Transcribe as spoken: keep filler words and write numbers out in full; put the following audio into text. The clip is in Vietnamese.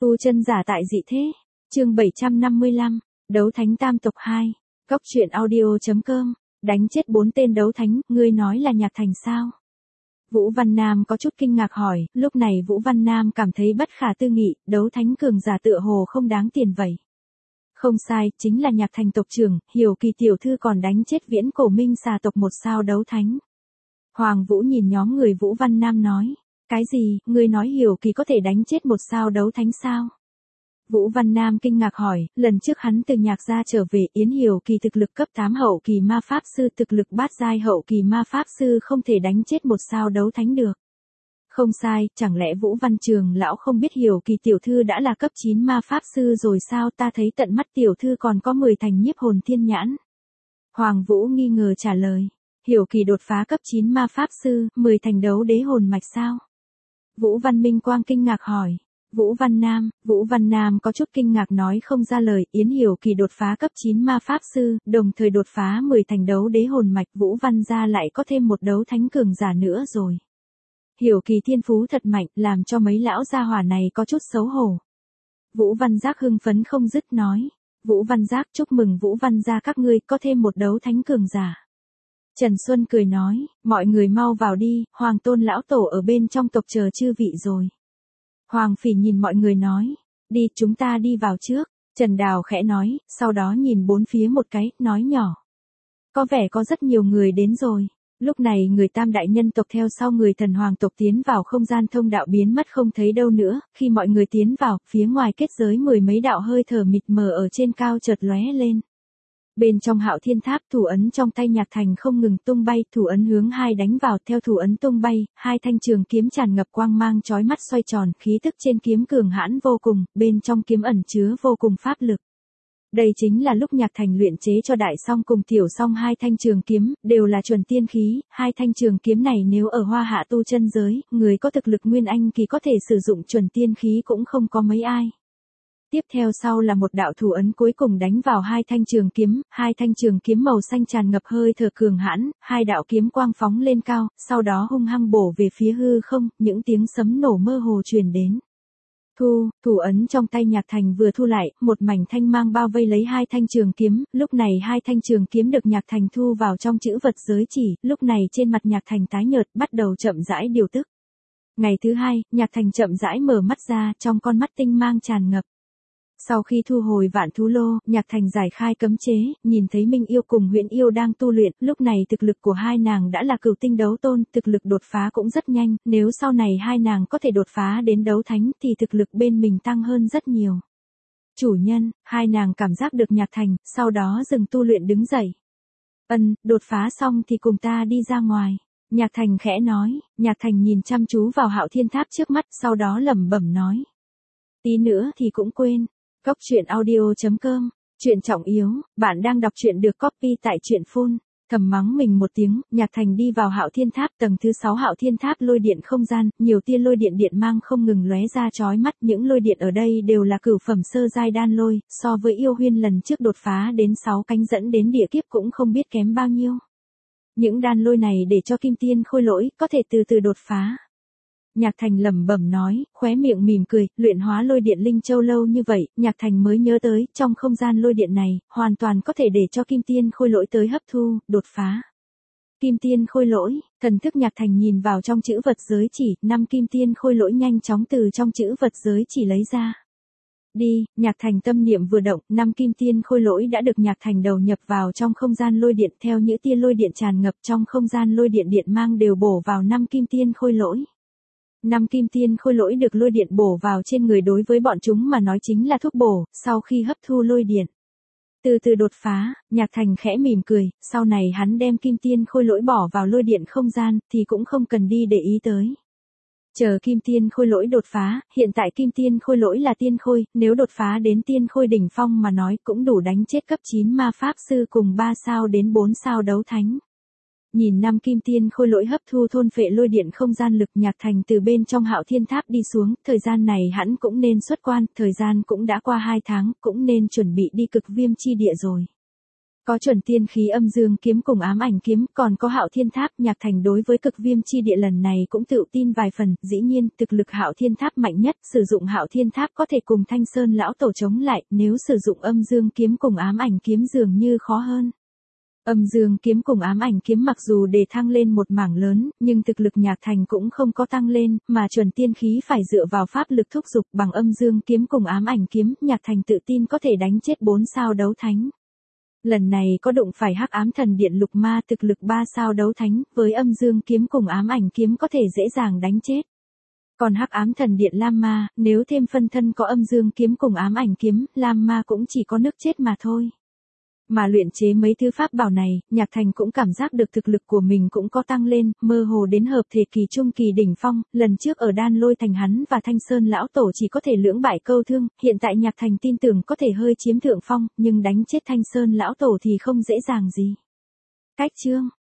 Tu chân giả tại dị thế. Chương bảy trăm năm mươi lăm, đấu thánh tam tộc hai. Cốc truyện audio.com. Đánh chết bốn tên đấu thánh, ngươi nói là Nhạc Thành sao? Vũ Văn Nam có chút kinh ngạc hỏi, lúc này Vũ Văn Nam cảm thấy bất khả tư nghị, đấu thánh cường giả tựa hồ không đáng tiền vậy. Không sai, chính là Nhạc Thành tộc trưởng, Hiểu Kỳ tiểu thư còn đánh chết Viễn Cổ Minh xà tộc một sao đấu thánh. Hoàng Vũ nhìn nhóm người Vũ Văn Nam nói, cái gì, ngươi nói Hiểu Kỳ có thể đánh chết một sao đấu thánh sao? Vũ Văn Nam kinh ngạc hỏi, lần trước hắn từ Nhạc gia trở về, Yến Hiểu Kỳ thực lực cấp tám hậu kỳ ma pháp sư, thực lực bát giai hậu kỳ ma pháp sư không thể đánh chết một sao đấu thánh được. Không sai, chẳng lẽ Vũ Văn Trường lão không biết Hiểu Kỳ tiểu thư đã là cấp chín ma pháp sư rồi sao? Ta thấy tận mắt tiểu thư còn có mười thành nhiếp hồn thiên nhãn. Hoàng Vũ nghi ngờ trả lời, Hiểu Kỳ đột phá cấp chín ma pháp sư, mười thành đấu đế hồn mạch sao? Vũ Văn Minh Quang kinh ngạc hỏi. Vũ Văn Nam, Vũ Văn Nam có chút kinh ngạc nói không ra lời, Yến Hiểu Kỳ đột phá cấp chín ma pháp sư, đồng thời đột phá mười thành đấu đế hồn mạch, Vũ Văn gia lại có thêm một đấu thánh cường giả nữa rồi. Hiểu Kỳ thiên phú thật mạnh, làm cho mấy lão gia hỏa này có chút xấu hổ. Vũ Văn Giác hưng phấn không dứt nói, Vũ Văn Giác chúc mừng Vũ Văn gia các ngươi có thêm một đấu thánh cường giả. Trần Xuân cười nói, mọi người mau vào đi, Hoàng Tôn lão tổ ở bên trong tộc chờ chư vị rồi. Hoàng Phỉ nhìn mọi người nói, đi chúng ta đi vào trước, Trần Đào khẽ nói, sau đó nhìn bốn phía một cái, nói nhỏ. Có vẻ có rất nhiều người đến rồi. Lúc này người Tam đại nhân tộc theo sau người Thần Hoàng tộc tiến vào không gian thông đạo biến mất không thấy đâu nữa, khi mọi người tiến vào, phía ngoài kết giới mười mấy đạo hơi thở mịt mờ ở trên cao chợt lóe lên. Bên trong Hạo Thiên Tháp, thủ ấn trong tay Nhạc Thành không ngừng tung bay, thủ ấn hướng hai đánh vào, theo thủ ấn tung bay, hai thanh trường kiếm tràn ngập quang mang chói mắt xoay tròn, khí tức trên kiếm cường hãn vô cùng, bên trong kiếm ẩn chứa vô cùng pháp lực. Đây chính là lúc Nhạc Thành luyện chế cho Đại Song cùng Tiểu Song hai thanh trường kiếm, đều là chuẩn tiên khí, hai thanh trường kiếm này nếu ở Hoa Hạ tu chân giới, người có thực lực nguyên anh kỳ có thể sử dụng chuẩn tiên khí cũng không có mấy ai. Tiếp theo sau là một đạo thủ ấn cuối cùng đánh vào hai thanh trường kiếm, hai thanh trường kiếm màu xanh tràn ngập hơi thở cường hãn, hai đạo kiếm quang phóng lên cao, sau đó hung hăng bổ về phía hư không, những tiếng sấm nổ mơ hồ truyền đến. Thu, thủ ấn trong tay Nhạc Thành vừa thu lại, một mảnh thanh mang bao vây lấy hai thanh trường kiếm, lúc này hai thanh trường kiếm được Nhạc Thành thu vào trong chữ vật giới chỉ, lúc này trên mặt Nhạc Thành tái nhợt, bắt đầu chậm rãi điều tức. Ngày thứ hai, Nhạc Thành chậm rãi mở mắt ra, trong con mắt tinh mang tràn ngập. Sau khi thu hồi Vạn Thú Lô, Nhạc Thành giải khai cấm chế, nhìn thấy Minh Yêu cùng Huyễn Yêu đang tu luyện, lúc này thực lực của hai nàng đã là cửu tinh đấu tôn, thực lực đột phá cũng rất nhanh, nếu sau này hai nàng có thể đột phá đến đấu thánh thì thực lực bên mình tăng hơn rất nhiều. Chủ nhân, hai nàng cảm giác được Nhạc Thành, sau đó dừng tu luyện đứng dậy. Ân, đột phá xong thì cùng ta đi ra ngoài. Nhạc Thành khẽ nói, Nhạc Thành nhìn chăm chú vào Hạo Thiên Tháp trước mắt, sau đó lẩm bẩm nói. Tí nữa thì cũng quên. Cốc truyện audio.com, chuyện trọng yếu, bạn đang đọc truyện được copy tại truyện phone. Thầm mắng mình một tiếng, Nhạc Thành đi vào Hạo Thiên Tháp, tầng thứ sáu Hạo Thiên Tháp lôi điện không gian, nhiều tia lôi điện điện mang không ngừng lóe ra chói mắt, những lôi điện ở đây đều là cửu phẩm sơ giai đan lôi, so với Yêu Huyên lần trước đột phá đến sáu cánh dẫn đến địa kiếp cũng không biết kém bao nhiêu. Những đan lôi này để cho Kim Tiên Khôi Lỗi có thể từ từ đột phá. Nhạc Thành lẩm bẩm nói, khóe miệng mỉm cười, luyện hóa lôi điện linh châu lâu như vậy, Nhạc Thành mới nhớ tới, trong không gian lôi điện này, hoàn toàn có thể để cho Kim Tiên Khôi Lỗi tới hấp thu, đột phá. Kim Tiên Khôi Lỗi, thần thức Nhạc Thành nhìn vào trong chữ vật giới chỉ, năm Kim Tiên Khôi Lỗi nhanh chóng từ trong chữ vật giới chỉ lấy ra. Đi, Nhạc Thành tâm niệm vừa động, năm Kim Tiên Khôi Lỗi đã được Nhạc Thành đầu nhập vào trong không gian lôi điện, theo những tia lôi điện tràn ngập trong không gian lôi điện điện mang đều bổ vào năm Kim Tiên Khôi Lỗi. Năm Kim Tiên Khôi Lỗi được lôi điện bổ vào trên người đối với bọn chúng mà nói chính là thuốc bổ, sau khi hấp thu lôi điện. Từ từ đột phá, Nhạc Thành khẽ mỉm cười, sau này hắn đem Kim Tiên Khôi Lỗi bỏ vào lôi điện không gian, thì cũng không cần đi để ý tới. Chờ Kim Tiên Khôi Lỗi đột phá, hiện tại Kim Tiên Khôi Lỗi là tiên khôi, nếu đột phá đến tiên khôi đỉnh phong mà nói cũng đủ đánh chết cấp chín ma pháp sư cùng ba sao đến bốn sao đấu thánh. Nhìn năm Kim Tiên Khôi Lỗi hấp thu thôn phệ lôi điện không gian lực, Nhạc Thành từ bên trong Hạo Thiên Tháp đi xuống, thời gian này hắn cũng nên xuất quan, thời gian cũng đã qua hai tháng, cũng nên chuẩn bị đi Cực Viêm chi địa rồi. Có chuẩn tiên khí âm dương kiếm cùng ám ảnh kiếm, còn có Hạo Thiên Tháp. Nhạc Thành đối với cực viêm chi địa lần này cũng tự tin vài phần, dĩ nhiên, thực lực Hạo Thiên Tháp mạnh nhất, sử dụng Hạo Thiên Tháp có thể cùng Thanh Sơn lão tổ chống lại, nếu sử dụng âm dương kiếm cùng ám ảnh kiếm dường như khó hơn. Âm dương kiếm cùng ám ảnh kiếm mặc dù đề thăng lên một mảng lớn, nhưng thực lực Nhạc Thành cũng không có tăng lên, mà chuẩn tiên khí phải dựa vào pháp lực thúc dục. Bằng âm dương kiếm cùng ám ảnh kiếm, Nhạc Thành tự tin có thể đánh chết bốn sao đấu thánh. Lần này có đụng phải Hắc Ám Thần Điện Lục Ma thực lực ba sao đấu thánh, với âm dương kiếm cùng ám ảnh kiếm có thể dễ dàng đánh chết. Còn Hắc Ám Thần Điện Lam Ma, nếu thêm phân thân có âm dương kiếm cùng ám ảnh kiếm, Lam Ma cũng chỉ có nước chết mà thôi. Mà luyện chế mấy thứ pháp bảo này, Nhạc Thành cũng cảm giác được thực lực của mình cũng có tăng lên, mơ hồ đến hợp thể kỳ trung kỳ đỉnh phong. Lần trước ở Đan Lôi Thành hắn và Thanh Sơn lão tổ chỉ có thể lưỡng bại câu thương, hiện tại Nhạc Thành tin tưởng có thể hơi chiếm thượng phong, nhưng đánh chết Thanh Sơn lão tổ thì không dễ dàng gì. Cách chương